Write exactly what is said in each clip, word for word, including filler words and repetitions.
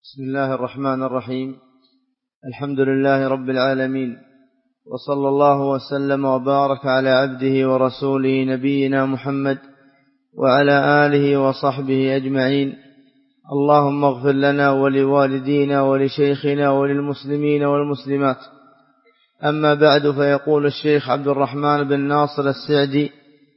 بسم الله الرحمن الرحيم. الحمد لله رب العالمين، وصلى الله وسلم وبارك على عبده ورسوله نبينا محمد وعلى آله وصحبه أجمعين. اللهم اغفر لنا ولوالدينا ولشيخنا وللمسلمين والمسلمات. أما بعد، فيقول الشيخ عبد الرحمن بن ناصر السعدي: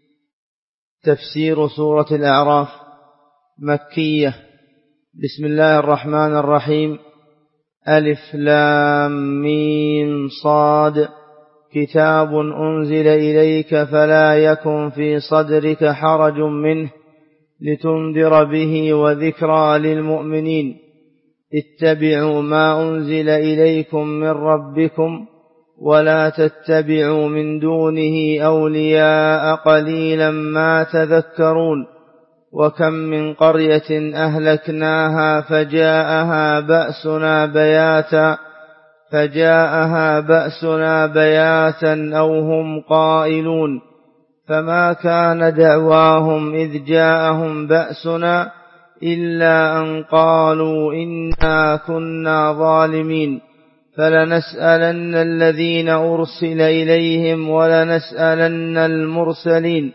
تفسير سورة الأعراف مكية. بسم الله الرحمن الرحيم. ألف لام ميم صاد كتاب أنزل إليك فلا يكن في صدرك حرج منه لتنذر به وذكرى للمؤمنين. اتبعوا ما أنزل إليكم من ربكم ولا تتبعوا من دونه أولياء قليلا ما تذكرون. وكم من قرية أهلكناها فجاءها بأسنا بياتا فجاءها بأسنا بياتا أو هم قائلون. فما كان دعواهم إذ جاءهم بأسنا إلا أن قالوا إنا كنا ظالمين. فلنسألن الذين أرسل إليهم ولنسألن المرسلين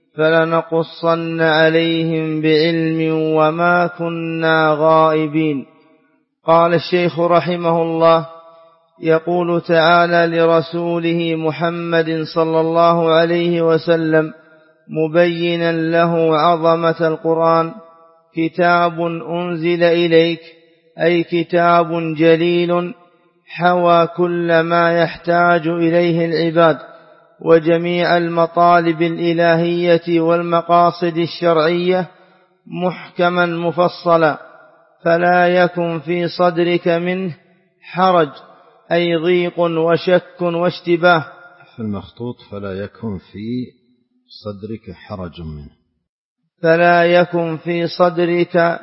فلنقصن عليهم بعلم وما كنا غائبين. قال الشيخ رحمه الله: يقول تعالى لرسوله محمد صلى الله عليه وسلم مبينا له عظمة القرآن: كتاب أنزل إليك، أي كتاب جليل حوى كل ما يحتاج إليه العباد وجميع المطالب الإلهية والمقاصد الشرعية محكما مفصلا، فلا يكن في صدرك منه حرج، أي ضيق وشك واشتباه. في المخطوط: فلا يكن في صدرك حرج منه. فلا يكن في صدرك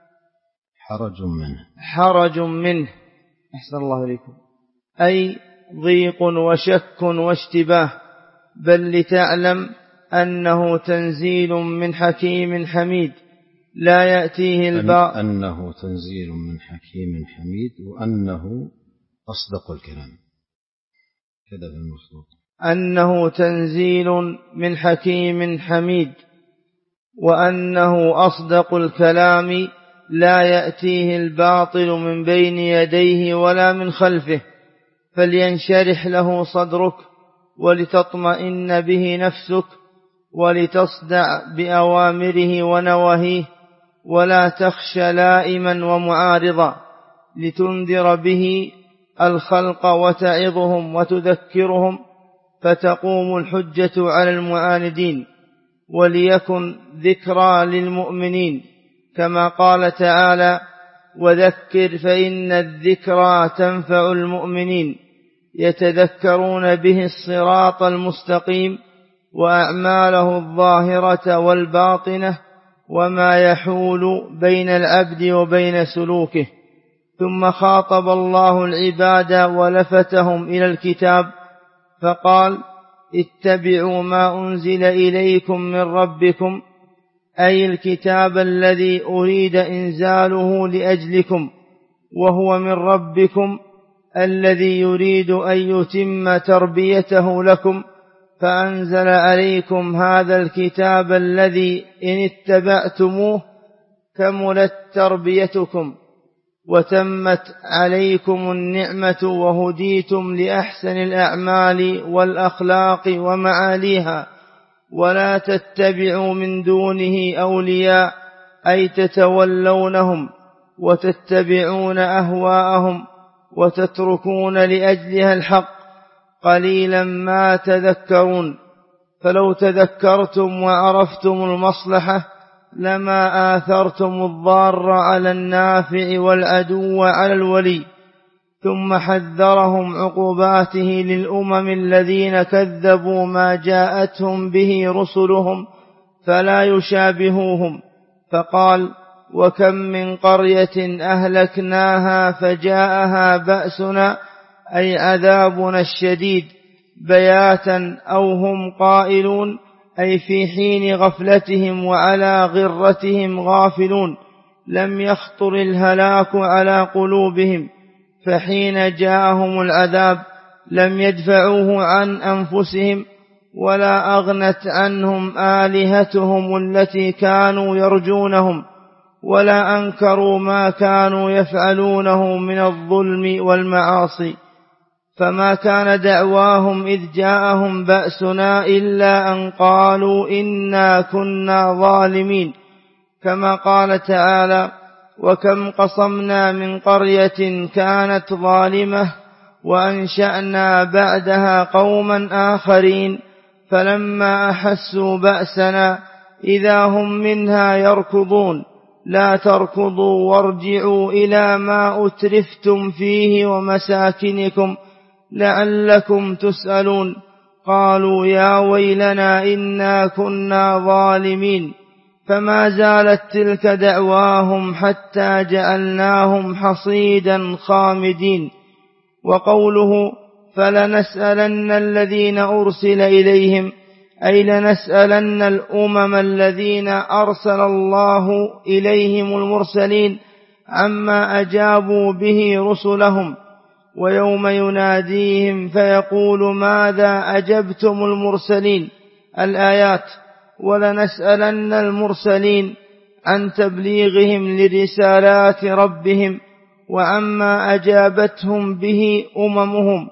حرج منه حرج منه أحسن الله إليكم، أي ضيق وشك واشتباه، بل لتعلم أنه تنزيل من حكيم حميد لا يأتيه الباطل. أنه تنزيل من حكيم حميد، وأنه أصدق الكلام. كذا في المخطوط: أنه تنزيل من حكيم حميد وأنه أصدق الكلام لا يأتيه الباطل من بين يديه ولا من خلفه. فلينشرح له صدرك ولتطمئن به نفسك ولتصدع بأوامره ونواهيه، ولا تخشى لائما ومعارضا، لتنذر به الخلق وتعظهم وتذكرهم فتقوم الحجة على المعاندين، وليكن ذكرى للمؤمنين، كما قال تعالى: وذكر فإن الذكرى تنفع المؤمنين. يتذكرون به الصراط المستقيم وأعماله الظاهرة والباطنة وما يحول بين العبد وبين سلوكه. ثم خاطب الله العباد ولفتهم إلى الكتاب فقال: اتبعوا ما أنزل إليكم من ربكم، أي الكتاب الذي أريد إنزاله لأجلكم، وهو من ربكم الذي يريد أن يتم تربيته لكم، فأنزل عليكم هذا الكتاب الذي إن اتبعتموه كملت تربيتكم وتمت عليكم النعمة وهديتم لأحسن الأعمال والأخلاق ومعاليها. ولا تتبعوا من دونه أولياء، أي تتولونهم وتتبعون أهواءهم وتتركون لأجلها الحق، قليلا ما تذكرون. فلو تذكرتم وعرفتم المصلحة لما آثرتم الضار على النافع والعدو على الولي. ثم حذرهم عقوباته للأمم الذين كذبوا ما جاءتهم به رسلهم فلا يشابهوهم، فقال: وكم من قرية أهلكناها فجاءها بأسنا، أي عذابنا الشديد، بياتا أو هم قائلون، أي في حين غفلتهم وعلى غرتهم غافلون، لم يخطر الهلاك على قلوبهم، فحين جاءهم العذاب لم يدفعوه عن أنفسهم، ولا أغنت عنهم آلهتهم التي كانوا يرجونهم، ولا أنكروا ما كانوا يفعلونه من الظلم والمعاصي. فما كان دعواهم إذ جاءهم بأسنا إلا أن قالوا إنا كنا ظالمين، كما قال تعالى: وكم قصمنا من قرية كانت ظالمة وأنشأنا بعدها قوما آخرين فلما أحسوا بأسنا إذا هم منها يركضون. لا تركضوا وارجعوا إلى ما أترفتم فيه ومساكنكم لعلكم تسألون. قالوا يا ويلنا إنا كنا ظالمين. فما زالت تلك دعواهم حتى جعلناهم حصيدا خامدين. وقوله فلنسألن الذين أرسل إليهم، أي لنسألن الأمم الذين أرسل الله إليهم المرسلين عما أجابوا به رسلهم، ويوم يناديهم فيقول ماذا أجبتم المرسلين. الآيات: ولنسألن المرسلين عن تبليغهم لرسالات ربهم وعما أجابتهم به أممهم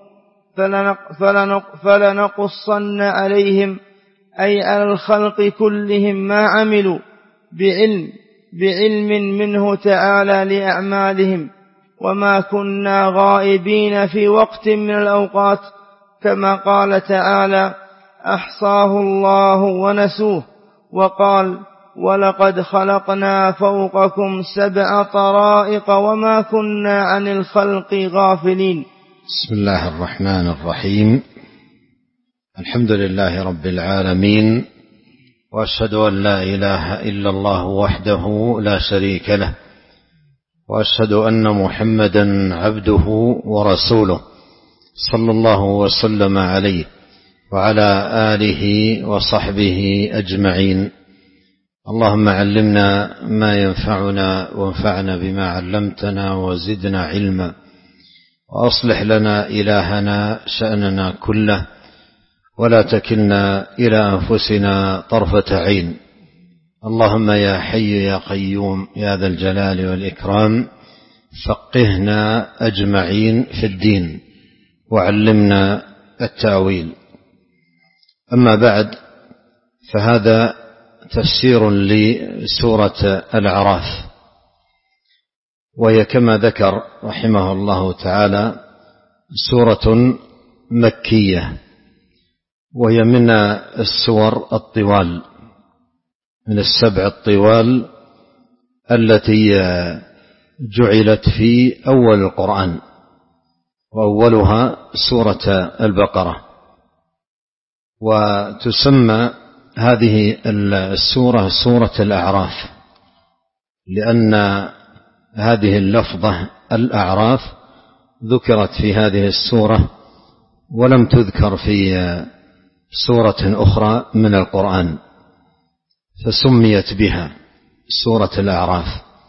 فلنقصن عليهم، أي على الخلق كلهم، ما عملوا بعلم بعلم منه تعالى لأعمالهم، وما كنا غائبين في وقت من الأوقات، كما قال تعالى: أحصاه الله ونسوه. وقال: ولقد خلقنا فوقكم سبع طرائق وما كنا عن الخلق غافلين. بسم الله الرحمن الرحيم. الحمد لله رب العالمين، وأشهد أن لا إله إلا الله وحده لا شريك له، وأشهد أن محمدا عبده ورسوله صلى الله وسلم عليه وعلى آله وصحبه أجمعين. اللهم علمنا ما ينفعنا وانفعنا بما علمتنا وزدنا علما، وأصلح لنا إلهنا شأننا كله، ولا تكلنا إلى أنفسنا طرفة عين. اللهم يا حي يا قيوم يا ذا الجلال والإكرام، فقهنا أجمعين في الدين وعلمنا التأويل. أما بعد، فهذا تفسير لسورة الأعراف، وهي كما ذكر رحمه الله تعالى سورة مكية، وهي من السور الطوال، من السبع الطوال التي جعلت في أول القرآن، وأولها سورة البقرة. وتسمى هذه السورة سورة الأعراف، لأن هذه اللفظة الأعراف ذكرت في هذه السورة ولم تذكر في سورة أخرى من القرآن، فسميت بها سورة الأعراف.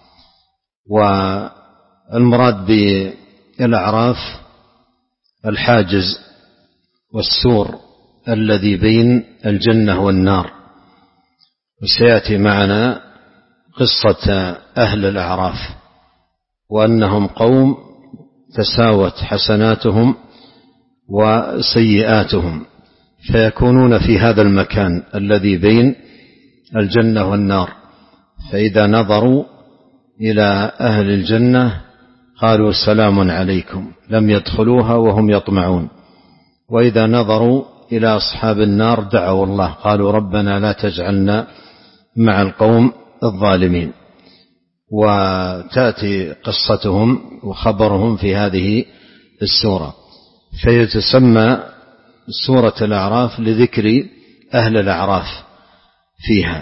والمراد بالأعراف الحاجز والسور الذي بين الجنة والنار. وسيأتي معنا قصة أهل الأعراف، وأنهم قوم تساوت حسناتهم وسيئاتهم، فيكونون في هذا المكان الذي بين الجنة والنار. فإذا نظروا إلى أهل الجنة قالوا سلام عليكم، لم يدخلوها وهم يطمعون. وإذا نظروا إلى أصحاب النار دعوا الله، قالوا ربنا لا تجعلنا مع القوم الظالمين. وتأتي قصتهم وخبرهم في هذه السورة، فيتسمى سورة الأعراف لذكر أهل الأعراف فيها.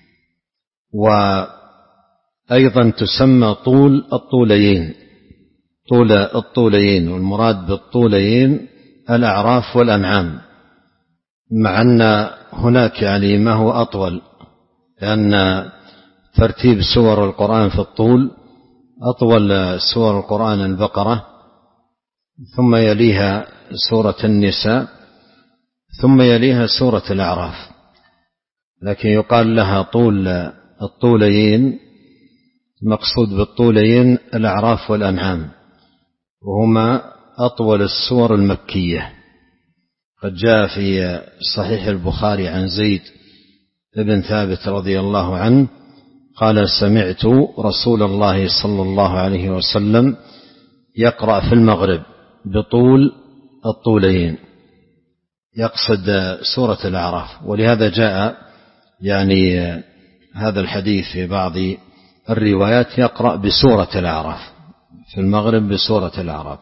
وأيضا تسمى طول الطوليين، طول الطوليين، والمراد بالطوليين الأعراف والأنعام، مع أن هناك يعني ما هو أطول، لأن ترتيب سور القرآن في الطول، أطول سور القرآن البقرة، ثم يليها سورة النساء، ثم يليها سورة الأعراف، لكن يقال لها طول الطولين. مقصود بالطولين الأعراف والأنعام، وهما أطول السور المكية. قد جاء في صحيح البخاري عن زيد بن ثابت رضي الله عنه قال: سمعت رسول الله صلى الله عليه وسلم يقرأ في المغرب بطول الطولين، يقصد سورة الأعراف. ولهذا جاء يعني هذا الحديث في بعض الروايات يقرأ بسورة الأعراف في المغرب، بسورة الأعراف.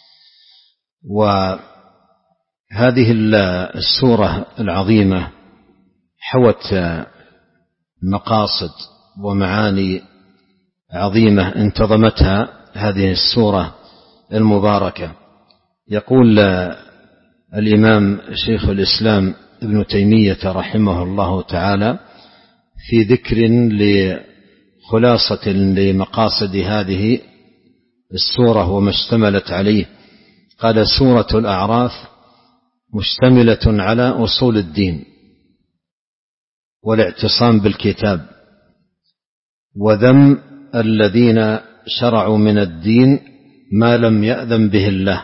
وهذه السورة العظيمة حوت مقاصد ومعاني عظيمة انتظمتها هذه السورة المباركة. يقول الإمام شيخ الإسلام ابن تيمية رحمه الله تعالى في ذكر لخلاصة لمقاصد هذه السورة وما اشتملت عليه، قال: سورة الأعراف مشتملة على أصول الدين والاعتصام بالكتاب، وذم الذين شرعوا من الدين ما لم يأذن به الله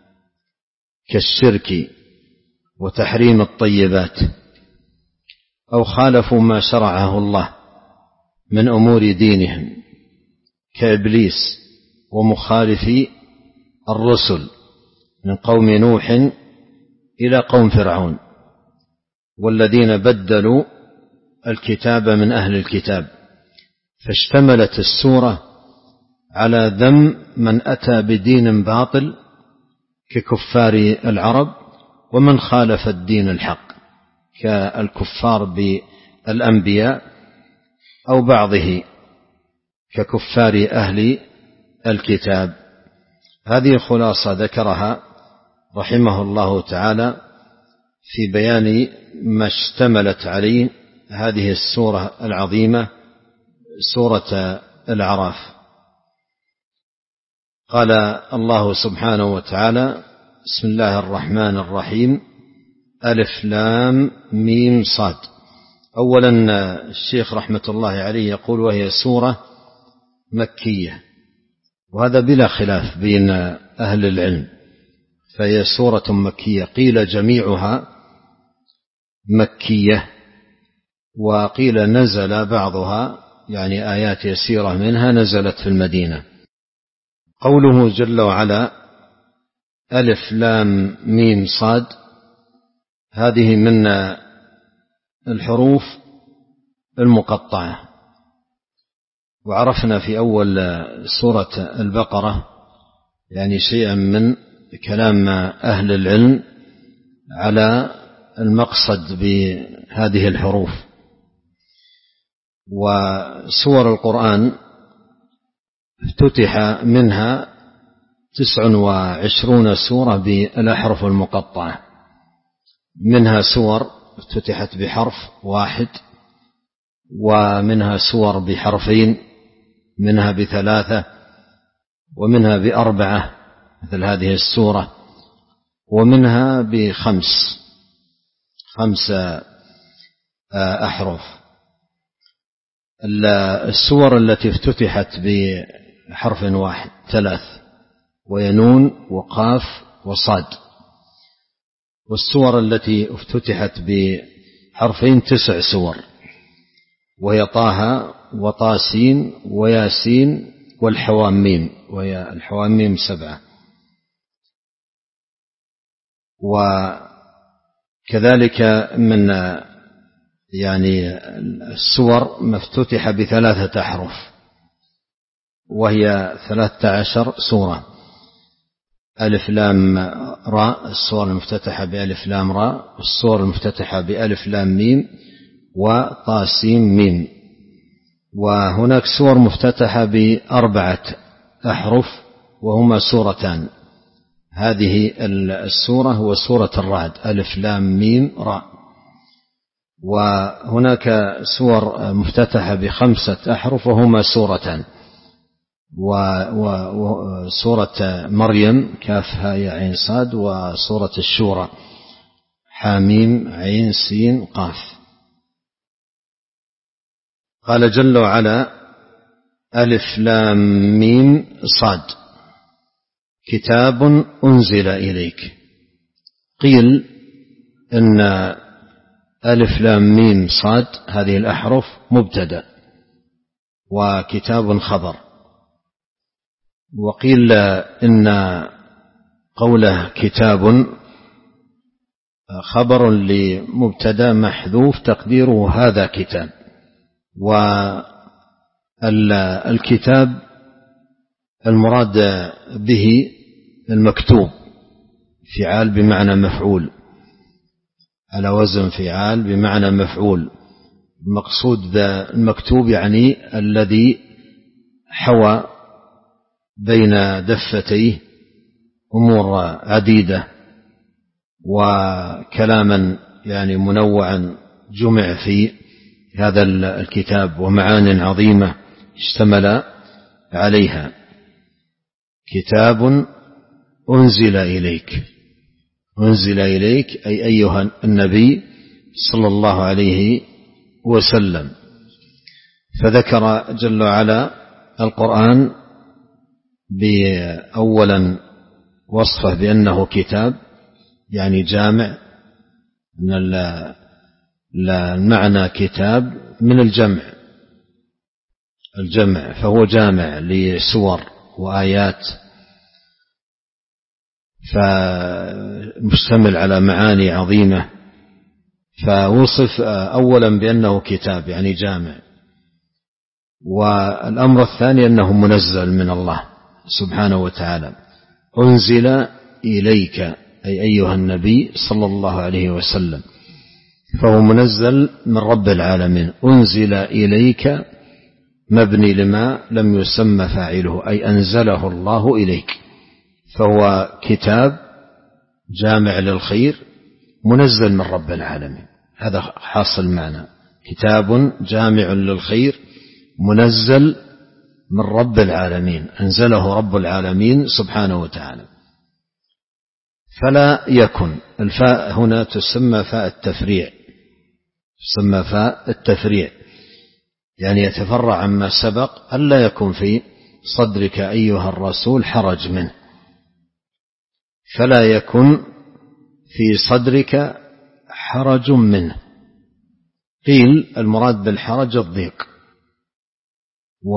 كالشرك وتحريم الطيبات، أو خالفوا ما شرعه الله من أمور دينهم كإبليس ومخالفي الرسل من قوم نوح إلى قوم فرعون، والذين بدلوا الكتاب من أهل الكتاب. فاشتملت السورة على ذم من أتى بدين باطل ككفار العرب، ومن خالف الدين الحق كالكفار بالأنبياء أو بعضه ككفار أهل الكتاب. هذه خلاصة ذكرها رحمه الله تعالى في بيان ما اشتملت عليه هذه السورة العظيمة، سورة الأعراف. قال الله سبحانه وتعالى: بسم الله الرحمن الرحيم، ألف لام ميم صاد. أولا الشيخ رحمة الله عليه يقول وهي سورة مكية، وهذا بلا خلاف بين أهل العلم، فهي سورة مكية. قيل جميعها مكية، وقيل نزل بعضها، يعني آيات يسيرة منها نزلت في المدينة. قوله جل وعلا ألف لام ميم صاد، هذه من الحروف المقطعة. وعرفنا في أول سورة البقرة يعني شيئا من كلام أهل العلم على المقصد بهذه الحروف. وسور القرآن افتتح منها تسع وعشرون سورة بالأحرف المقطعة، منها سور افتتحت بحرف واحد، ومنها سور بحرفين، منها بثلاثة، ومنها بأربعة مثل هذه السورة، ومنها بخمس خمس أحرف. السور التي افتتحت بحرف واحد ثلاث، وهي نون وقاف وصاد. والسور التي افتتحت بحرفين تسع سور، وهي طه وطاسين وياسين والحواميم، وهي الحواميم سبعة. وكذلك من يعني السور مفتتحة بثلاثة أحرف، وهي ثلاثة عشر سورة: ألف لام راء، السور المفتتحة بألف لام راء، والسور المفتتحة بألف لام ميم، وطاسيم ميم. وهناك سور مفتتحة بأربعة أحرف وهما سورتان. هذه السورة هو سورة الرعد، ألف لام ميم راء. وهناك سور مفتتحة بخمسة أحرف وهما سورتان، وسورة مريم كاف هاء عين صاد، وسورة الشورى حاميم عين سين قاف. قال جل وعلا: ألف لام ميم صاد كتاب أنزل إليك. قيل إن ألف لام ميم صاد هذه الأحرف مبتدأ وكتاب خبر، وقيل إن قوله كتاب خبر لمبتدأ محذوف تقديره هذا كتاب. والكتاب المراد به المكتوب، فعال بمعنى مفعول، على وزن فعال بمعنى مفعول. المقصود المكتوب يعني الذي حوى بين دفتيه أمور عديدة وكلاما يعني منوعا جمع في هذا الكتاب ومعان عظيمة اشتمل عليها. كتاب أنزل إليك، أنزل إليك أي أيها النبي صلى الله عليه وسلم. فذكر جل وعلا القرآن بأولا وصفه بأنه كتاب يعني جامع، من المعنى كتاب من الجمع، الجمع فهو جامع لسور وآيات، فمشتمل على معاني عظيمة. فوصف أولا بأنه كتاب يعني جامع. والأمر الثاني أنه منزل من الله سبحانه وتعالى. أنزل إليك أي أيها النبي صلى الله عليه وسلم، فهو منزل من رب العالمين. أنزل إليك مبني لما لم يسمى فاعله، أي أنزله الله إليك، فهو كتاب جامع للخير منزل من رب العالمين. هذا حاصل معنى كتاب جامع للخير منزل من رب العالمين، أنزله رب العالمين سبحانه وتعالى. فلا يكن، الفاء هنا تسمى فاء التفريع، تسمى فاء التفريع يعني يتفرع عما سبق. ألا يكن في صدرك أيها الرسول حرج منه، فلا يكن في صدرك حرج منه. قيل المراد بالحرج الضيق. و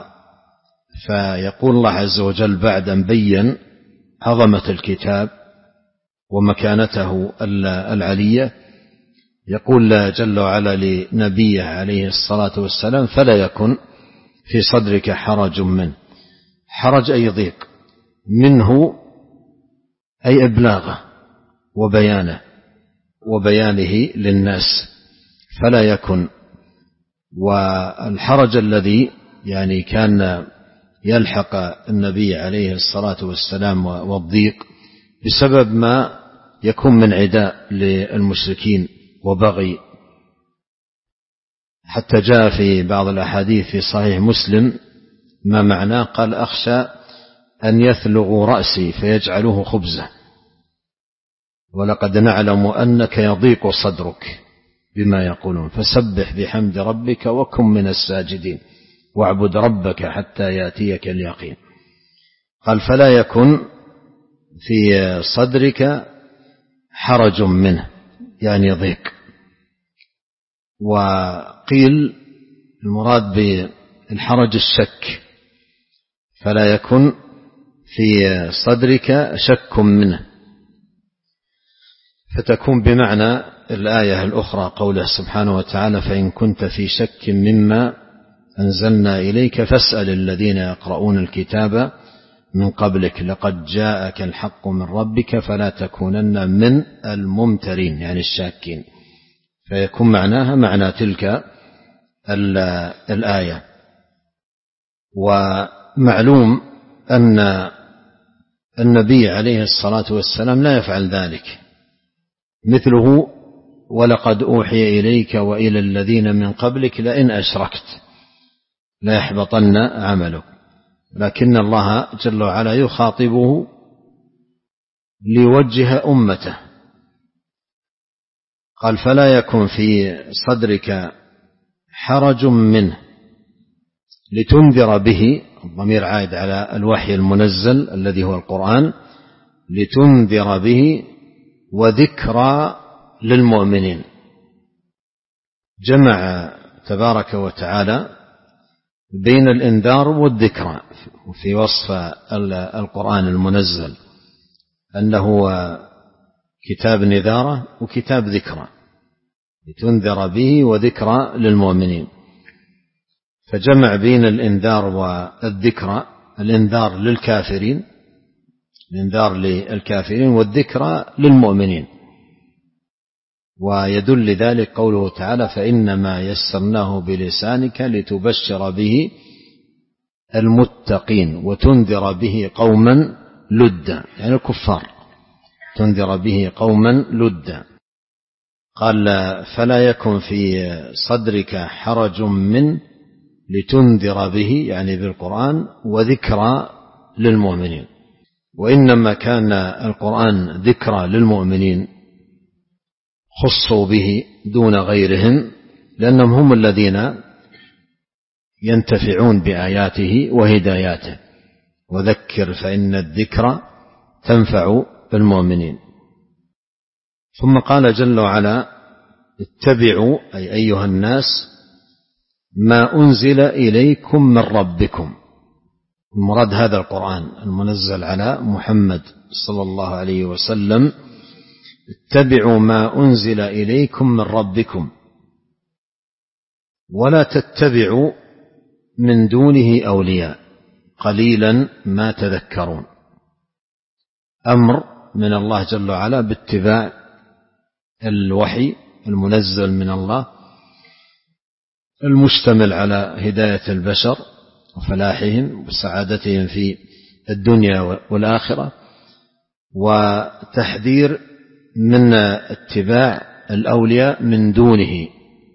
فيقول الله عز وجل بعد أن بين عظمة الكتاب ومكانته العلية، يقول جل وعلا لنبيه عليه الصلاة والسلام: فلا يكن في صدرك حرج منه. حرج أي ضيق، منه أي إبلاغه وبيانه وبيانه للناس، فلا يكن. والحرج الذي يعني كان يلحق النبي عليه الصلاة والسلام والضيق بسبب ما يكون من عداء للمشركين وبغي، حتى جاء في بعض الأحاديث في صحيح مسلم ما معناه، قال: أخشى أن يثلغوا رأسي فيجعلوه خبزة، ولقد نعلم أنك يضيق صدرك بما يقولون، فسبح بحمد ربك وكن من الساجدين واعبد ربك حتى يأتيك اليقين. قال: فلا يكن في صدرك حرج منه يعني ضيق. وقيل المراد بالحرج الشك، فلا يكن في صدرك شك منه، فتكون بمعنى الآية الأخرى قوله سبحانه وتعالى: فإن كنت في شك مما أنزلنا إليك فاسأل الذين يقرؤون الكتاب من قبلك لقد جاءك الحق من ربك فلا تكونن من الممترين يعني الشاكين. فيكون معناها معنى تلك الآية. ومعلوم أن النبي عليه الصلاة والسلام لا يفعل ذلك، مثله ولقد أوحي إليك وإلى الذين من قبلك لئن أشركت ليحبطن عملك. لكن الله جل وعلا يخاطبه ليوجه أمته، قال فلا يكن في صدرك حرج منه لتنذر به، الضمير عائد على الوحي المنزل الذي هو القرآن، لتنذر به وذكرى للمؤمنين. جمع تبارك وتعالى بين الإنذار والذكرى في وصف القرآن المنزل أنه كتاب نذارة وكتاب ذكرى، لتنذر به وذكرى للمؤمنين. فجمع بين الإنذار والذكرى، الإنذار للكافرين، الإنذار للكافرين والذكرى للمؤمنين. ويدل ذلك قوله تعالى فإنما يسرناه بلسانك لتبشر به المتقين وتنذر به قوما لدا، يعني الكفار، تنذر به قوما لدا. قال فلا يكن في صدرك حرج من لتنذر به، يعني بالقرآن، وذكرى للمؤمنين. وإنما كان القرآن ذكرى للمؤمنين خصوا به دون غيرهم، لأنهم هم الذين ينتفعون بآياته وهداياته، وذكر فإن الذكرى تنفع المؤمنين. ثم قال جل وعلا اتبعوا أي أيها الناس ما أنزل إليكم من ربكم. المراد هذا القرآن المنزل على محمد صلى الله عليه وسلم، اتبعوا ما أنزل إليكم من ربكم ولا تتبعوا من دونه أولياء قليلا ما تذكرون. أمر من الله جل وعلا باتباع الوحي المنزل من الله المشتمل على هداية البشر وفلاحهم وسعادتهم في الدنيا والآخرة، وتحذير من اتباع الأولياء من دونه.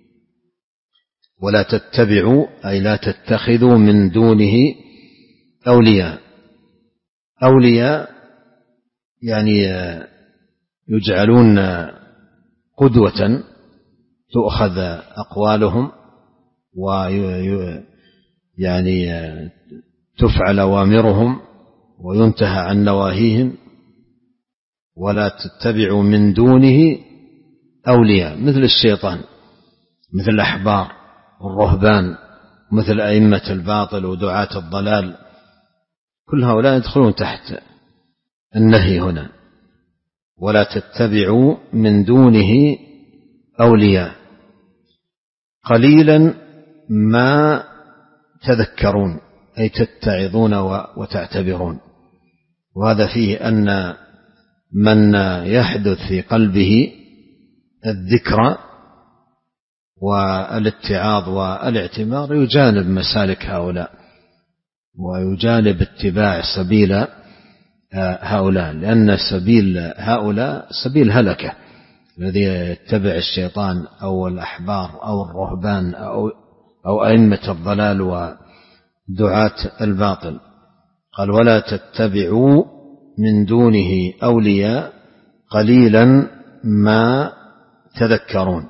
ولا تتبعوا أي لا تتخذوا من دونه أولياء. أولياء يعني يجعلون قدوة تؤخذ أقوالهم ويعني تفعل أوامرهم وينتهى عن نواهيهم. ولا تتبعوا من دونه أولياء مثل الشيطان، مثل الأحبار والرهبان، مثل أئمة الباطل ودعاة الضلال، كل هؤلاء يدخلون تحت النهي هنا. ولا تتبعوا من دونه أولياء قليلا ما تذكرون أي تتعظون وتعتبرون. وهذا فيه أن من يحدث في قلبه الذكرى والاتعاظ والاعتبار يجانب مسالك هؤلاء ويجانب اتباع سبيل هؤلاء، لأن سبيل هؤلاء سبيل هلكة، الذي يتبع الشيطان أو الأحبار أو الرهبان أو, أو أئمة الضلال ودعاة الباطل. قال ولا تتبعوا من دونه أولياء قليلا ما تذكرون.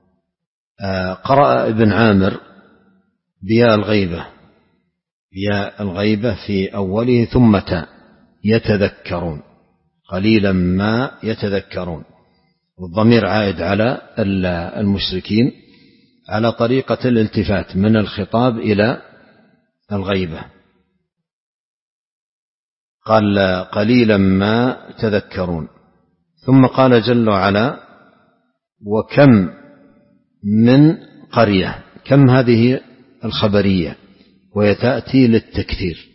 قرأ ابن عامر بياء الغيبة، بياء الغيبة في أوله ثم تاء يتذكرون، قليلا ما يتذكرون، والضمير عائد على المشركين على طريقة الالتفات من الخطاب إلى الغيبة. قال قليلا ما تذكرون. ثم قال جل وعلا وكم من قرية. كم هذه الخبرية وهي تأتي للتكثير،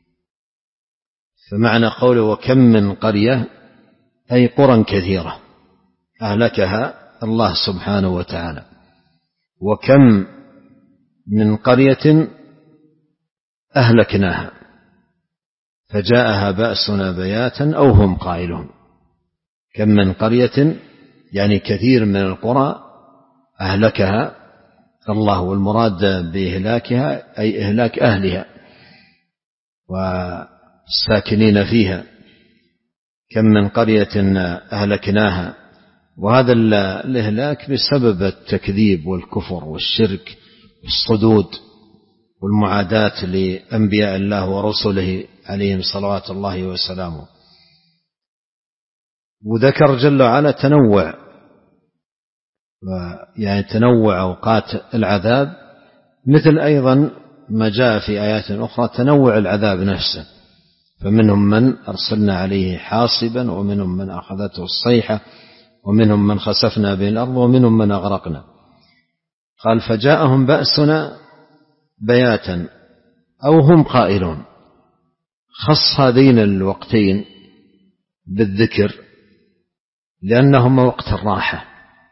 فمعنى قوله وكم من قرية أي قرى كثيرة أهلكها الله سبحانه وتعالى. وكم من قرية أهلكناها فجاءها بأسنا بياتا أو هم قائلون. كم من قرية يعني كثير من القرى أهلكها الله، والمراد بإهلاكها أي إهلاك أهلها والساكنين فيها. كم من قرية أهلكناها، وهذا الإهلاك بسبب التكذيب والكفر والشرك والصدود والمعاداة لأنبياء الله ورسله عليهم صلوات الله وسلامه. وذكر جل وعلا تنوع، يعني تنوع أوقات العذاب، مثل أيضا ما جاء في آيات أخرى تنوع العذاب نفسه، فمنهم من أرسلنا عليه حاصبا، ومنهم من أخذته الصيحة، ومنهم من خسفنا به الأرض، ومنهم من أغرقنا. قال فجاءهم بأسنا بياتا أو هم قائلون. خص هذين الوقتين بالذكر لأنهما وقت الراحة.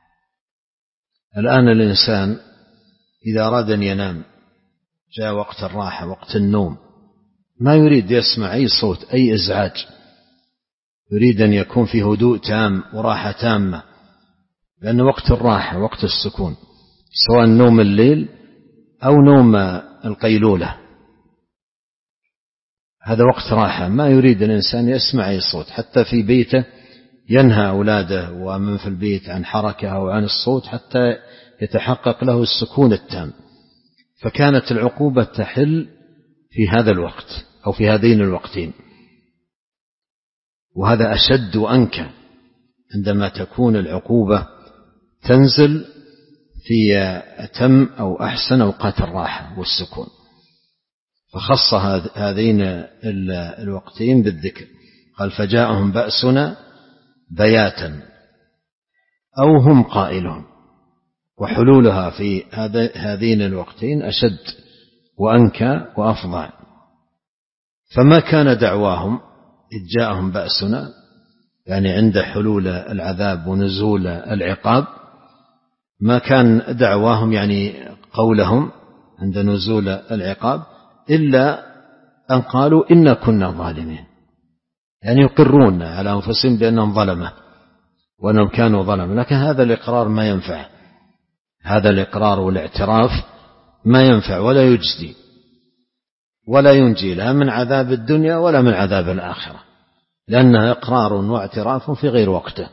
الآن الإنسان إذا أراد أن ينام جاء وقت الراحة، وقت النوم، ما يريد يسمع أي صوت، أي إزعاج، يريد أن يكون في هدوء تام وراحة تامة، لأن وقت الراحة وقت السكون، سواء نوم الليل أو نوم القيلولة، هذا وقت راحة. ما يريد الإنسان يسمع أي صوت، حتى في بيته ينهى أولاده ومن في البيت عن حركة أو عن الصوت حتى يتحقق له السكون التام. فكانت العقوبة تحل في هذا الوقت أو في هذين الوقتين، وهذا أشد وأنكى عندما تكون العقوبة تنزل في أتم أو أحسن أوقات الراحة والسكون. فخص هذين الوقتين بالذكر. قال فجاءهم بأسنا بياتا أو هم قائلون، وحلولها في هذين الوقتين أشد وأنكى وأفظع. فما كان دعواهم إذ جاءهم بأسنا، يعني عند حلول العذاب ونزول العقاب، ما كان دعواهم يعني قولهم عند نزول العقاب إلا أن قالوا إنا كنا ظالمين، يعني يقرون على أنفسهم بأنهم ظلمة وأنهم كانوا ظلمة. لكن هذا الإقرار ما ينفع، هذا الإقرار والاعتراف ما ينفع ولا يجزي ولا ينجي لا من عذاب الدنيا ولا من عذاب الآخرة، لأنها إقرار واعتراف في غير وقته.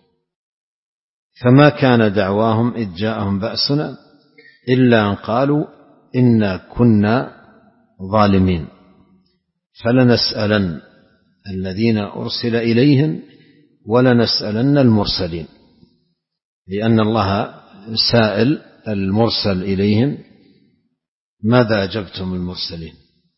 فما كان دعواهم إذ جاءهم بأسنا إلا أن قالوا إنا كنا ظالمين فلنسألن الذين أرسل إليهم ولنسألن المرسلين، لأن الله سائل المرسل إليهم ماذا أجبتم المرسلين،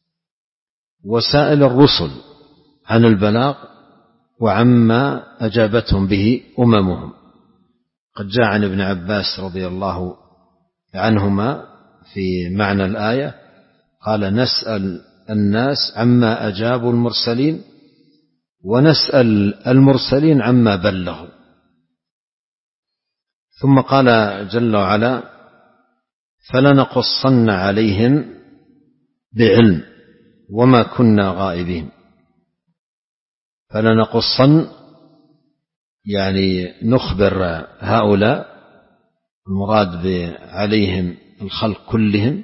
وسائل الرسل عن البلاغ وعما أجابتهم به أممهم. قد جاء عن ابن عباس رضي الله عنهما في معنى الآية قال نسأل الناس عما أجابوا المرسلين ونسأل المرسلين عما بلغوا. ثم قال جل وعلا فلنقصن عليهم بعلم وما كنا غائبين. فلنقصن يعني نخبر هؤلاء، المراد عليهم الخلق كلهم،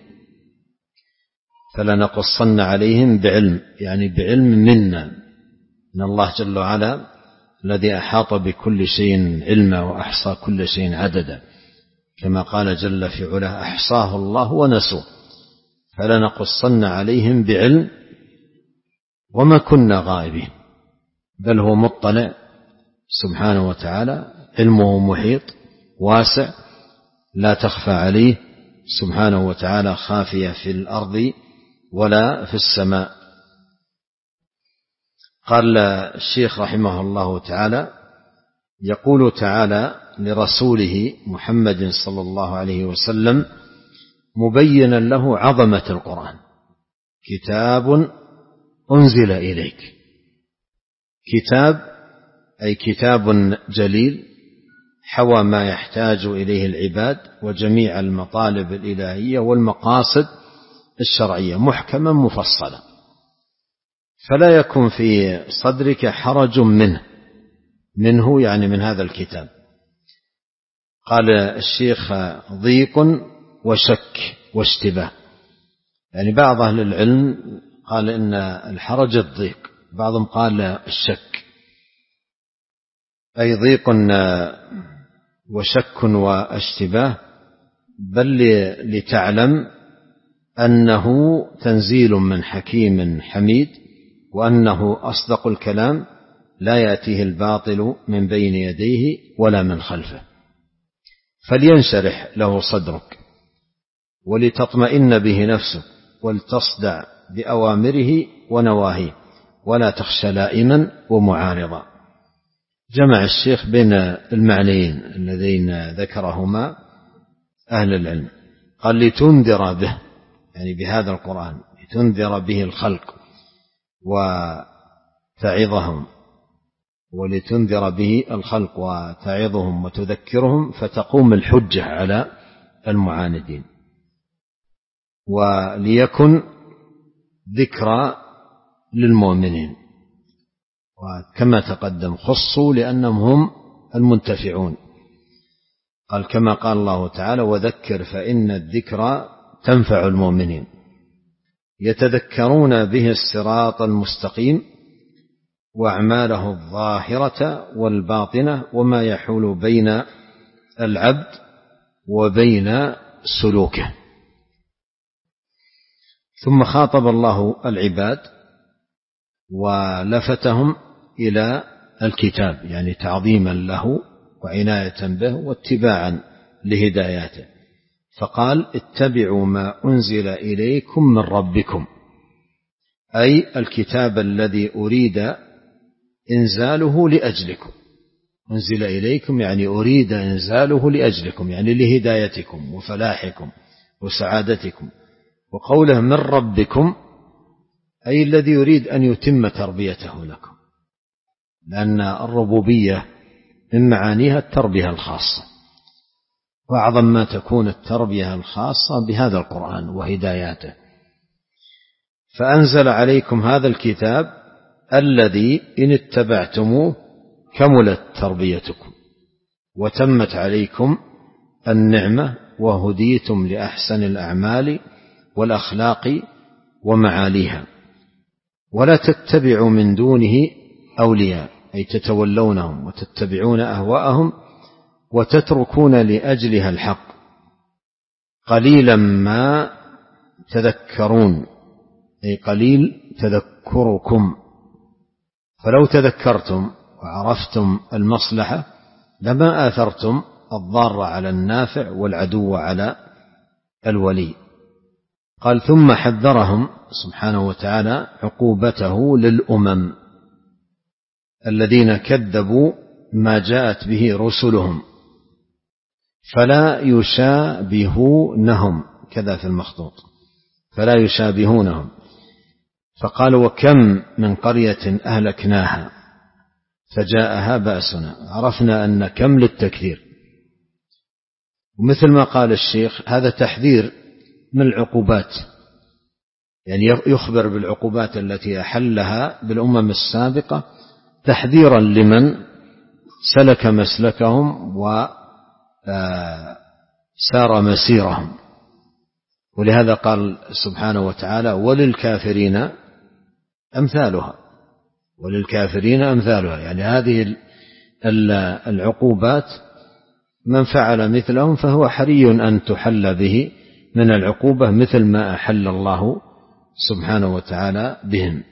فلنقصن عليهم بعلم يعني بعلم منا من الله جل وعلا الذي أحاط بكل شيء علما وأحصى كل شيء عددا، كما قال جل في علاه أحصاه الله ونسوه. فلنقصن عليهم بعلم وما كنا غائبين، بل هو مطلع سبحانه وتعالى، علمه محيط واسع لا تخفى عليه سبحانه وتعالى خافية في الأرض ولا في السماء. قال الشيخ رحمه الله تعالى يقول تعالى لرسوله محمد صلى الله عليه وسلم مبينا له عظمة القرآن كتاب أنزل إليك. كتاب أي كتاب جليل حوى ما يحتاج إليه العباد وجميع المطالب الإلهية والمقاصد الشرعية محكما مفصلا، فلا يكن في صدرك حرج منه منه يعني من هذا الكتاب، قال الشيخ ضيق وشك واشتباه، يعني بعض أهل العلم قال إن الحرج الضيق، بعضهم قال الشك، أي ضيق وشك واشتباه، بل لتعلم أنه تنزيل من حكيم حميد، وأنه أصدق الكلام لا يأتيه الباطل من بين يديه ولا من خلفه، فلينشرح له صدرك ولتطمئن به نفسك ولتصدع بأوامره ونواهيه ولا تخشى لائما ومعارضا. جمع الشيخ بين المعنيين اللذين ذكرهما أهل العلم، قال لتنذر به، يعني بهذا القرآن لتنذر به الخلق وتعظهم، ولتنذر به الخلق وتعظهم وتذكرهم فتقوم الحجة على المعاندين، وليكن ذكرى للمؤمنين، وكما تقدم خصوا لأنهم هم المنتفعون، قال كما قال الله تعالى وذكر فإن الذكرى تنفع المؤمنين، يتذكرون به الصراط المستقيم وأعماله الظاهرة والباطنة وما يحول بين العبد وبين سلوكه. ثم خاطب الله العباد ولفتهم إلى الكتاب، يعني تعظيما له وعناية به واتباعا لهداياته، فقال اتبعوا ما أنزل إليكم من ربكم، أي الكتاب الذي أريد إنزاله لأجلكم، أنزل إليكم يعني أريد إنزاله لأجلكم، يعني لهدايتكم وفلاحكم وسعادتكم، وقوله من ربكم أي الذي يريد أن يتم تربيته لكم، لأن الربوبية من معانيها التربية الخاصة، وأعظم ما تكون التربية الخاصة بهذا القرآن وهداياته، فأنزل عليكم هذا الكتاب الذي إن اتبعتموه كملت تربيتكم وتمت عليكم النعمة وهديتم لأحسن الأعمال والأخلاق ومعاليها، ولا تتبعوا من دونه أولياء، أي تتولونهم وتتبعون أهواءهم وتتركون لأجلها الحق، قليلا ما تذكرون، أي قليل تذكركم، فلو تذكرتم وعرفتم المصلحة لما آثرتم الضار على النافع والعدو على الولي. قال ثم حذرهم سبحانه وتعالى عقوبته للأمم الذين كذبوا ما جاءت به رسلهم فلا يشابهونهم، كذا في المخطوط فلا يشابهونهم، فقال وكم من قرية أهلكناها فجاءها بأسنا، عرفنا أن كم للتكثير، ومثل ما قال الشيخ هذا تحذير من العقوبات، يعني يخبر بالعقوبات التي أحلها بالأمم السابقة تحذيرا لمن سلك مسلكهم وسار مسيرهم، ولهذا قال سبحانه وتعالى وللكافرين أمثالها، وللكافرين أمثالها، يعني هذه العقوبات من فعل مثلهم فهو حري أن تحل به من العقوبة مثل ما أحل الله سبحانه وتعالى بهم.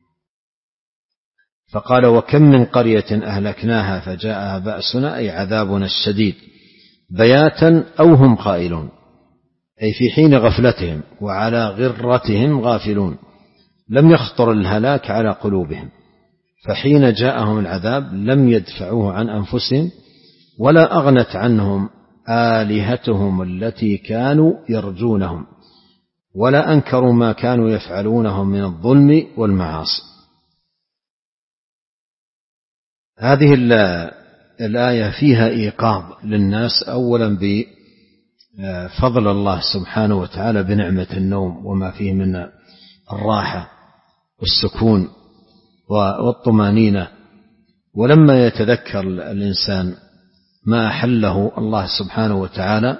فقال وكم من قرية أهلكناها فجاءها بأسنا، أي عذابنا الشديد بياتا أو هم قائلون، أي في حين غفلتهم وعلى غرتهم غافلون، لم يخطر الهلاك على قلوبهم، فحين جاءهم العذاب لم يدفعوه عن أنفسهم ولا أغنت عنهم آلهتهم التي كانوا يرجونهم، ولا أنكروا ما كانوا يفعلونه من الظلم والمعاصي. هذه الآية فيها إيقاظ للناس أولا بفضل الله سبحانه وتعالى بنعمة النوم وما فيه من الراحة والسكون والطمانينة، ولما يتذكر الإنسان ما أحله الله سبحانه وتعالى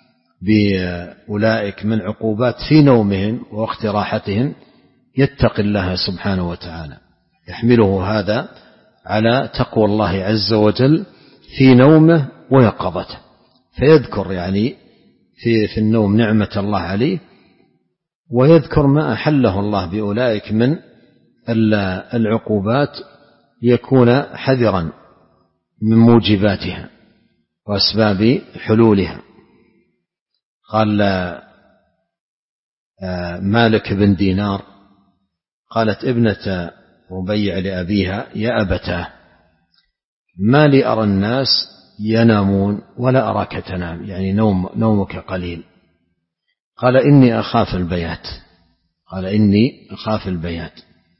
بأولئك من عقوبات في نومهم ووقت راحتهم يتقي الله سبحانه وتعالى، يحمله هذا على تقوى الله عز وجل في نومه ويقظته، فيذكر يعني في في النوم نعمة الله عليه، ويذكر ما أحله الله بأولئك من العقوبات ليكون حذرا من موجباتها وأسباب حلولها. قال مالك بن دينار قالت ابنة ربيع لأبيها يا أبتاه ما لي أرى الناس ينامون ولا أراك تنام، يعني نوم نومك قليل. قال إني أخاف البيات قال إني أخاف البيات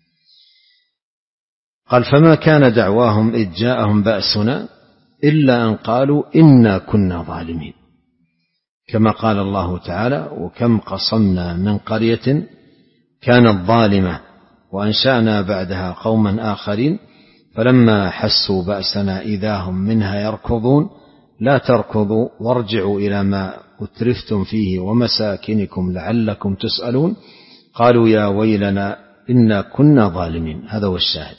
قال فما كان دعواهم إذ جاءهم بأسنا إلا أن قالوا إنا كنا ظالمين، كما قال الله تعالى وكم قصمنا من قرية كانت ظالمة وأنشأنا بعدها قوما آخرين فلما حسوا بأسنا إذا هم منها يركضون لا تركضوا وارجعوا إلى ما أترفتم فيه ومساكنكم لعلكم تسألون قالوا يا ويلنا إنا كنا ظالمين. هذا هو الشاهد.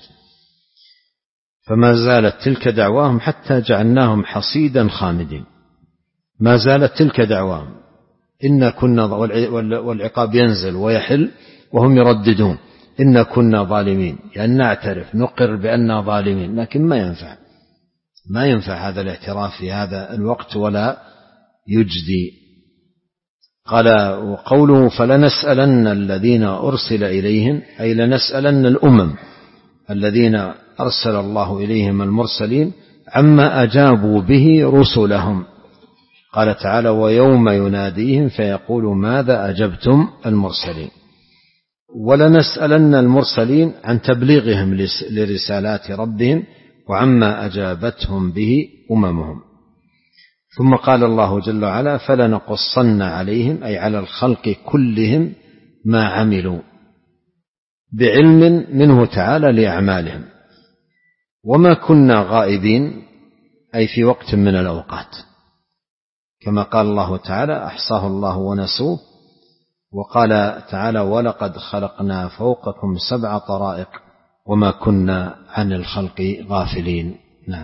فما زالت تلك دعواهم حتى جعلناهم حصيدا خامدين، ما زالت تلك دعواهم إنا كنا، والعقاب ينزل ويحل وهم يرددون إنا كنا ظالمين، يعني نعترف نقر بأننا ظالمين، لكن ما ينفع ما ينفع هذا الاعتراف في هذا الوقت ولا يجدي. قال وقوله فلنسألن الذين أرسل إليهم أي لنسألن الأمم الذين أرسل الله إليهم المرسلين عما أجابوا به رسلهم. قال تعالى ويوم يناديهم فيقول ماذا أجبتم المرسلين. ولنسألن المرسلين عن تبليغهم لرسالات ربهم وعما أجابتهم به أممهم. ثم قال الله جل وعلا فلنقصن عليهم أي على الخلق كلهم ما عملوا بعلم منه تعالى لأعمالهم وما كنا غائبين أي في وقت من الأوقات، كما قال الله تعالى أحصاه الله ونسوه. وقال تعالى ولقد خلقنا فوقكم سبع طرائق وما كنا عن الخلق غافلين. نعم.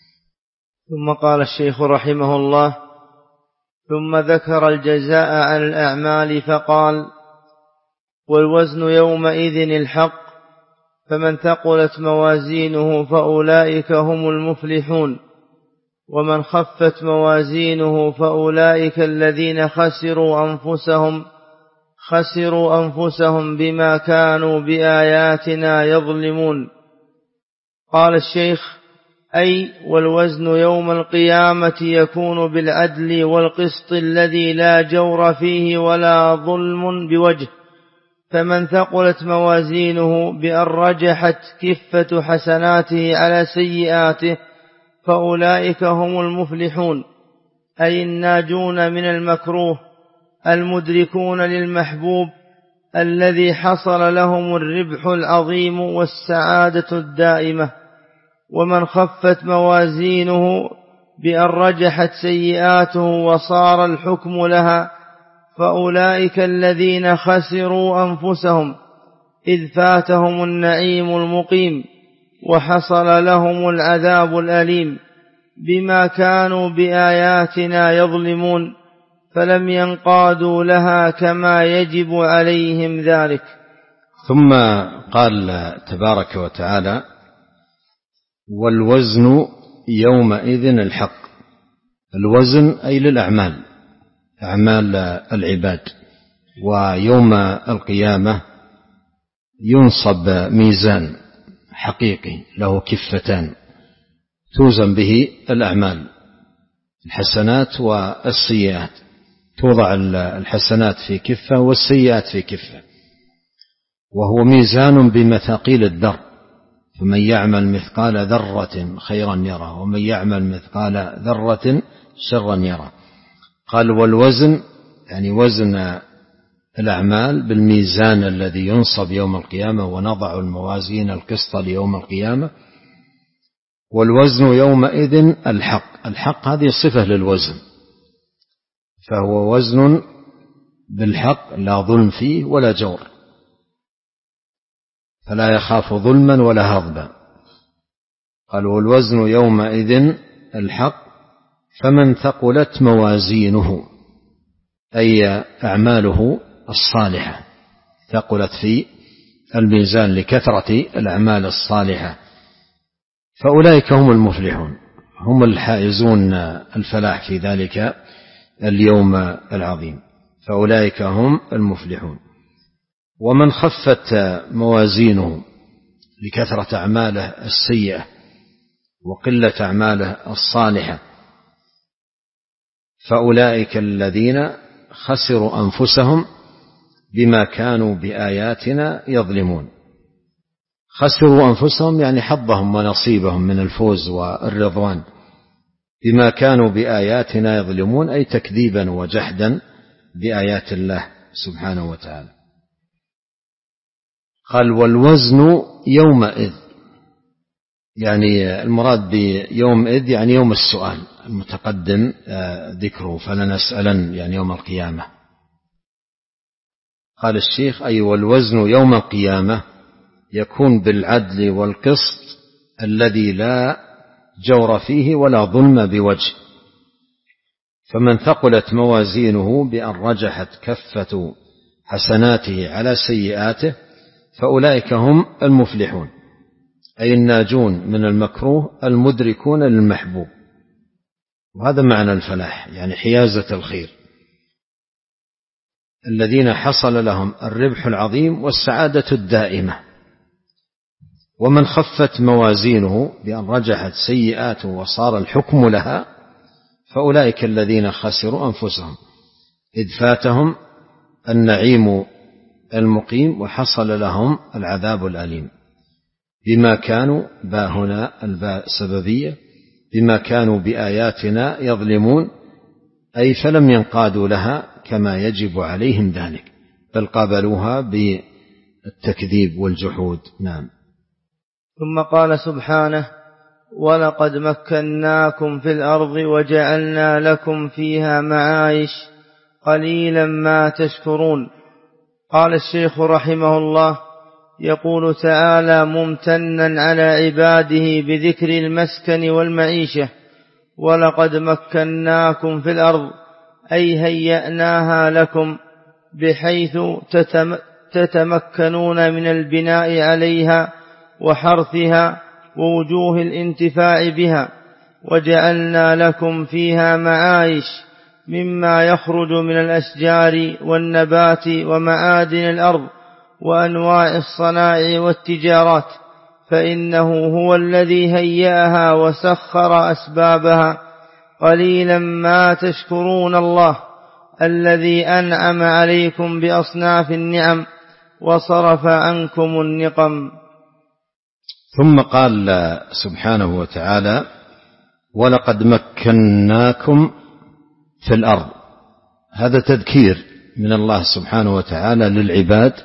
ثم قال الشيخ رحمه الله ثم ذكر الجزاء على الأعمال فقال والوزن يومئذ الحق فمن ثقلت موازينه فأولئك هم المفلحون ومن خفت موازينه فأولئك الذين خسروا أنفسهم خسروا أنفسهم بما كانوا بآياتنا يظلمون. قال الشيخ أي والوزن يوم القيامة يكون بالعدل والقسط الذي لا جور فيه ولا ظلم بوجه، فمن ثقلت موازينه بأن رجحت كفة حسناته على سيئاته فأولئك هم المفلحون أي الناجون من المكروه المدركون للمحبوب الذي حصل لهم الربح العظيم والسعادة الدائمة. ومن خفت موازينه بأن رجحت سيئاته وصار الحكم لها فأولئك الذين خسروا أنفسهم إذ فاتهم النعيم المقيم وحصل لهم العذاب الأليم بما كانوا بآياتنا يظلمون فلم ينقادوا لها كما يجب عليهم ذلك. ثم قال تبارك وتعالى والوزن يومئذ الحق. الوزن أي للأعمال أعمال العباد. ويوم القيامة ينصب ميزان حقيقي له كفتان توزن به الأعمال الحسنات والسيئات، توضع الحسنات في كفة والسيئات في كفة، وهو ميزان بمثاقيل الذر، فمن يعمل مثقال ذرة خيرا يره ومن يعمل مثقال ذرة شرا يره. قال والوزن يعني وزن الأعمال بالميزان الذي ينصب يوم القيامة ونضع الموازين القسط ليوم القيامة. والوزن يومئذ الحق. الحق هذه صفة للوزن، فهو وزن بالحق لا ظلم فيه ولا جور، فلا يخاف ظلما ولا هضبا. قال والوزن يومئذ الحق فمن ثقلت موازينه أي أعماله الصالحة، ثقلت في الميزان لكثرة الأعمال الصالحة، فأولئك هم المفلحون، هم الحائزون الفلاح في ذلك اليوم العظيم، فأولئك هم المفلحون. ومن خفت موازينه لكثرة أعماله السيئة وقلة أعماله الصالحة فأولئك الذين خسروا أنفسهم بما كانوا بآياتنا يظلمون. خسروا أنفسهم يعني حظهم ونصيبهم من الفوز والرضوان، بما كانوا بآياتنا يظلمون أي تكذيبا وجحدا بآيات الله سبحانه وتعالى. قال والوزن يومئذ، يعني المراد بيومئذ يعني يوم السؤال المتقدم ذكره، فلنسألن يعني يوم القيامة. قال الشيخ أي والوزن يوم القيامة يكون بالعدل والقسط الذي لا جور فيه ولا ظلم بوجه. فمن ثقلت موازينه بأن رجحت كفة حسناته على سيئاته فأولئك هم المفلحون، أي الناجون من المكروه المدركون للمحبوب. وهذا معنى الفلاح، يعني حيازة الخير، الذين حصل لهم الربح العظيم والسعادة الدائمة. ومن خفت موازينه بأن رجحت سيئاته وصار الحكم لها فأولئك الذين خسروا أنفسهم إذ فاتهم النعيم المقيم وحصل لهم العذاب الأليم بما كانوا، با هنا الباء سببية، بما كانوا بآياتنا يظلمون، أي فلم ينقادوا لها كما يجب عليهم ذلك، بل قابلوها بالتكذيب والجحود. نعم. ثم قال سبحانه ولقد مكناكم في الأرض وجعلنا لكم فيها معايش قليلا ما تشكرون. قال الشيخ رحمه الله يقول تعالى ممتنا على عباده بذكر المسكن والمعيشة: ولقد مكناكم في الأرض أي هيأناها لكم بحيث تتمكنون من البناء عليها وحرثها ووجوه الانتفاع بها، وجعلنا لكم فيها معايش مما يخرج من الأشجار والنبات ومعادن الأرض وأنواع الصنائع والتجارات، فإنه هو الذي هيأها وسخر أسبابها. قليلا ما تشكرون الله الذي أنعم عليكم بأصناف النعم وصرف عنكم النقم. ثم قال سبحانه وتعالى ولقد مكناكم في الأرض. هذا تذكير من الله سبحانه وتعالى للعباد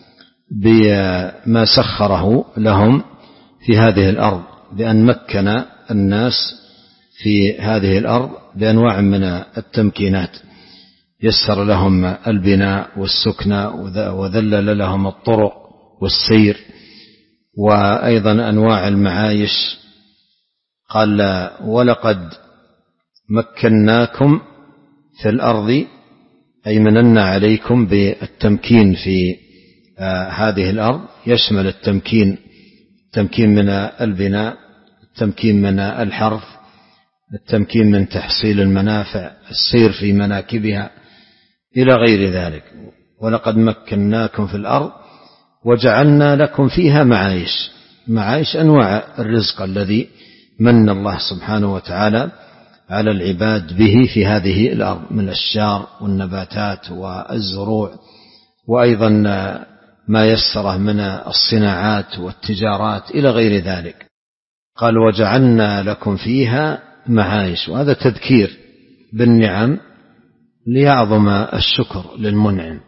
بما سخره لهم في هذه الأرض، بأن مكن الناس في هذه الأرض بأنواع من التمكينات، يسر لهم البناء والسكن وذلل لهم الطرق والسير وأيضا أنواع المعايش. قال ولقد مكناكم في الأرض أي مننا عليكم بالتمكين في هذه الأرض، يشمل التمكين التمكين من البناء، التمكين من الحرث، التمكين من تحصيل المنافع، السير في مناكبها إلى غير ذلك. ولقد مكناكم في الأرض وجعلنا لكم فيها معايش. معايش أنواع الرزق الذي من الله سبحانه وتعالى على العباد به في هذه الأرض من الأشجار والنباتات والزروع، وأيضا ما يسره من الصناعات والتجارات إلى غير ذلك. قال وجعلنا لكم فيها معايش، وهذا تذكير بالنعم ليعظم الشكر للمنعم.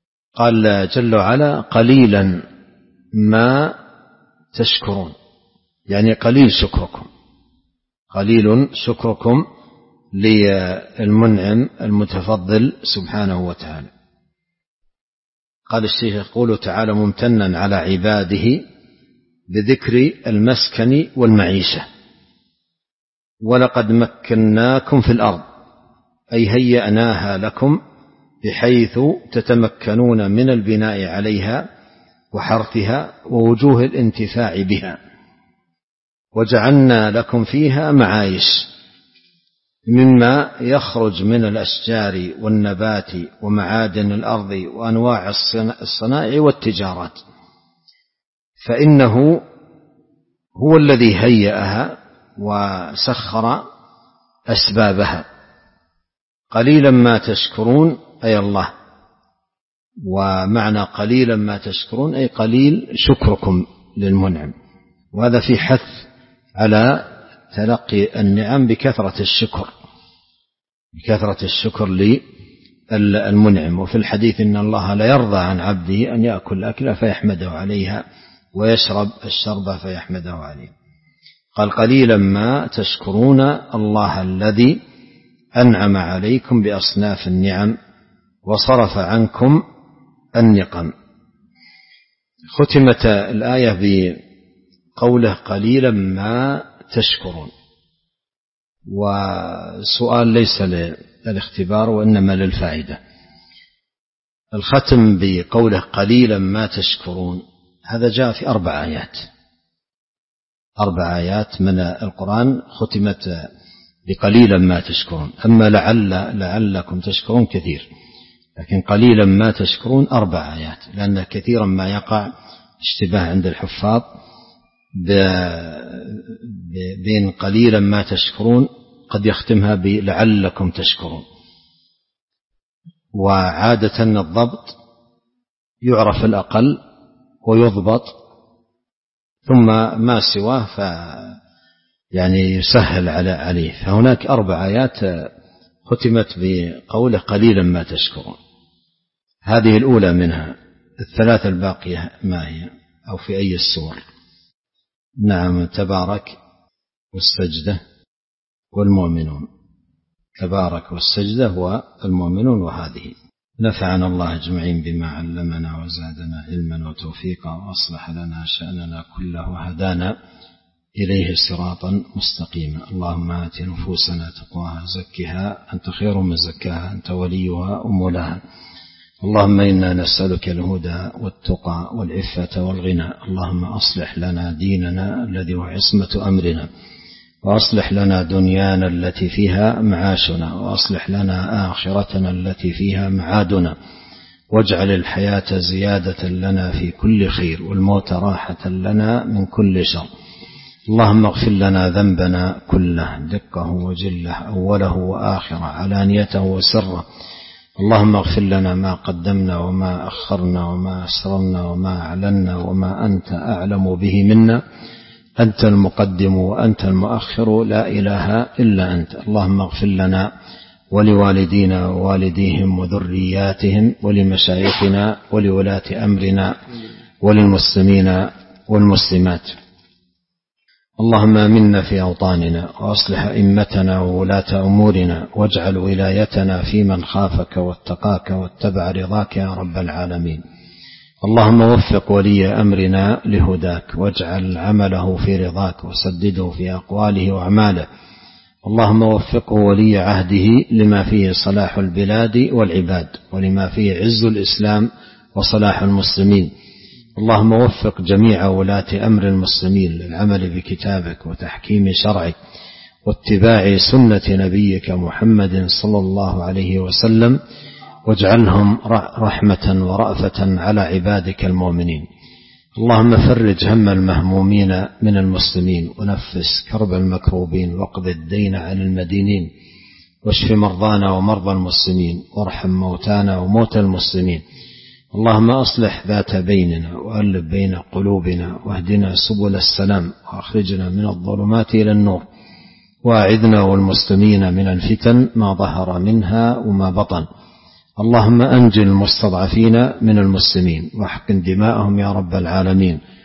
قال جل وعلا قليلا ما تشكرون، يعني قليل شكركم، قليل شكركم للمنعم المتفضل سبحانه وتعالى. قال الشيخ يقول تعالى ممتنا على عباده بذكر المسكن والمعيشة: ولقد مكناكم في الأرض، أي هيأناها لكم بحيث تتمكنون من البناء عليها وحرثها ووجوه الانتفاع بها، وجعلنا لكم فيها معايش مما يخرج من الأشجار والنبات ومعادن الأرض وأنواع الصنائع والتجارات، فإنه هو الذي هيأها وسخر أسبابها. قليلا ما تشكرون أي الله، ومعنى قليلا ما تشكرون أي قليل شكركم للمنعم، وهذا في حث على تلقي النعم بكثرة الشكر، بكثرة الشكر للمنعم. وفي الحديث إن الله لا يرضى عن عبده أن يأكل أكلة فيحمده عليها ويشرب الشرب فيحمده عليه. قال قليلا ما تشكرون الله الذي أنعم عليكم بأصناف النعم وصرف عنكم النقم. ختمت الآية بقوله قليلا ما تشكرون، وسؤال ليس للاختبار وإنما للفائدة. الختم بقوله قليلا ما تشكرون هذا جاء في أربع آيات، أربع آيات من القرآن ختمت بقليلا ما تشكرون. أما لعل لعلكم تشكرون كثير، لكن قليلا ما تشكرون أربع آيات، لأن كثيرا ما يقع اشتباه عند الحفاظ بين قليلا ما تشكرون، قد يختمها بلعلكم تشكرون. وعادة الضبط يعرف الأقل ويضبط، ثم ما سواه ف يعني يسهل عليه. فهناك أربع آيات ختمت بقوله قليلا ما تشكرون، هذه الأولى منها. الثلاثة الباقية ما هي أو في أي السور؟ نعم، تبارك والسجدة والمؤمنون، تبارك والسجدة والمؤمنون. وهذه نفعنا الله أجمعين بما علمنا وزادنا علما وتوفيقا، وأصلح لنا شأننا كله وهدانا إليه صراطا مستقيما. اللهم آت نفوسنا تقواها زكها أنت خير من زكاها أنت وليها ومولاها. اللهم إنا نسألك الهدى والتقى والعفة والغنى. اللهم أصلح لنا ديننا الذي هو عصمة أمرنا، وأصلح لنا دنيانا التي فيها معاشنا، وأصلح لنا آخرتنا التي فيها معادنا، واجعل الحياة زيادة لنا في كل خير، والموت راحة لنا من كل شر. اللهم اغفر لنا ذنبنا كله دقه وجله، أوله وآخره، علانيته وسره. اللهم اغفر لنا ما قدمنا وما أخرنا وما أسررنا وما أعلنا وما أنت أعلم به منا. أنت المقدم وأنت المؤخر، لا إله إلا أنت. اللهم اغفر لنا ولوالدينا ووالديهم وذرياتهم ولمشايخنا ولولاة أمرنا وللمسلمين والمسلمات. اللهم آمنا في أوطاننا، وأصلح أئمتنا وولاة أمورنا، واجعل ولايتنا في من خافك واتقاك واتبع رضاك يا رب العالمين. اللهم وفق ولي أمرنا لهداك، واجعل عمله في رضاك، وسدده في أقواله وأعماله. اللهم وفقه ولي عهده لما فيه صلاح البلاد والعباد، ولما فيه عز الإسلام وصلاح المسلمين. اللهم وفق جميع ولاة أمر المسلمين للعمل بكتابك وتحكيم شرعك واتباع سنة نبيك محمد صلى الله عليه وسلم، واجعلهم رحمة ورأفة على عبادك المؤمنين. اللهم فرج هم المهمومين من المسلمين، ونفس كرب المكروبين، واقض الدين عن المدينين، واشف مرضانا ومرضى المسلمين، وارحم موتانا وموتى المسلمين. اللهم أصلح ذات بيننا، وألف بين قلوبنا، واهدنا سبل السلام، وأخرجنا من الظلمات إلى النور، وأعذنا والمسلمين من الفتن ما ظهر منها وما بطن. اللهم أنجل المستضعفين من المسلمين، واحقن دماءهم يا رب العالمين،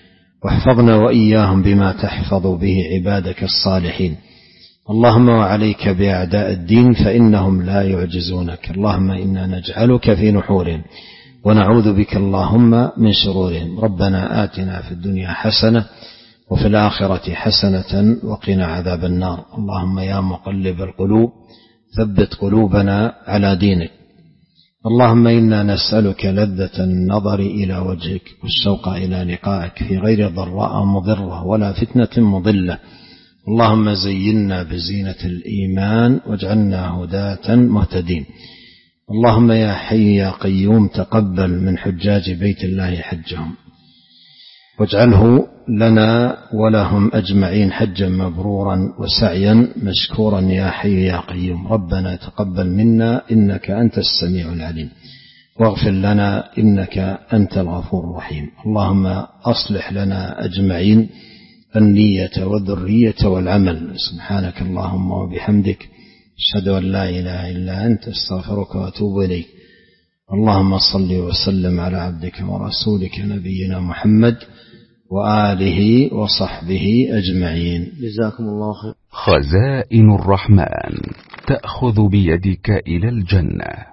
واحفظنا وإياهم بما تحفظ به عبادك الصالحين. اللهم وعليك بأعداء الدين فإنهم لا يعجزونك. اللهم إنا نجعلك في نحورهم ونعوذ بك اللهم من شرورهم. ربنا آتنا في الدنيا حسنة وفي الآخرة حسنة وقنا عذاب النار. اللهم يا مقلب القلوب ثبت قلوبنا على دينك. اللهم إنا نسألك لذة النظر إلى وجهك والشوق إلى لقائك في غير ضراء مضرة ولا فتنة مضلة. اللهم زينا بزينة الإيمان واجعلنا هداة مهتدين. اللهم يا حي يا قيوم تقبل من حجاج بيت الله حجهم واجعله لنا ولهم أجمعين حجا مبرورا وسعيا مشكورا يا حي يا قيوم. ربنا تقبل منا إنك أنت السميع العليم واغفر لنا إنك أنت الغفور الرحيم. اللهم أصلح لنا أجمعين النية والذرية والعمل. سبحانك اللهم وبحمدك أشهد أن لا إله إلا أنت أستغفرك وأتوب إليك. اللهم صل وسلم على عبدك ورسولك نبينا محمد وآله وصحبه أجمعين. جزاكم الله خير. خزائن الرحمن تأخذ بيدك إلى الجنة.